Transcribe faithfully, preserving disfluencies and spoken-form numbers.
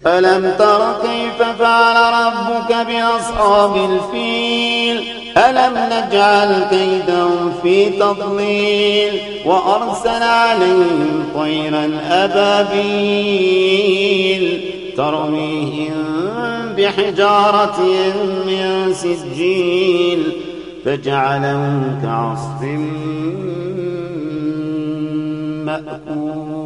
ألم تر كيف فعل ربك بأصحاب الفيل ألم نجعل كيدهم في تضليل وأرسل عليهم طيرا أبابيل ترميهم بحجارة من سجيل فجعلهم كعصف مأكول.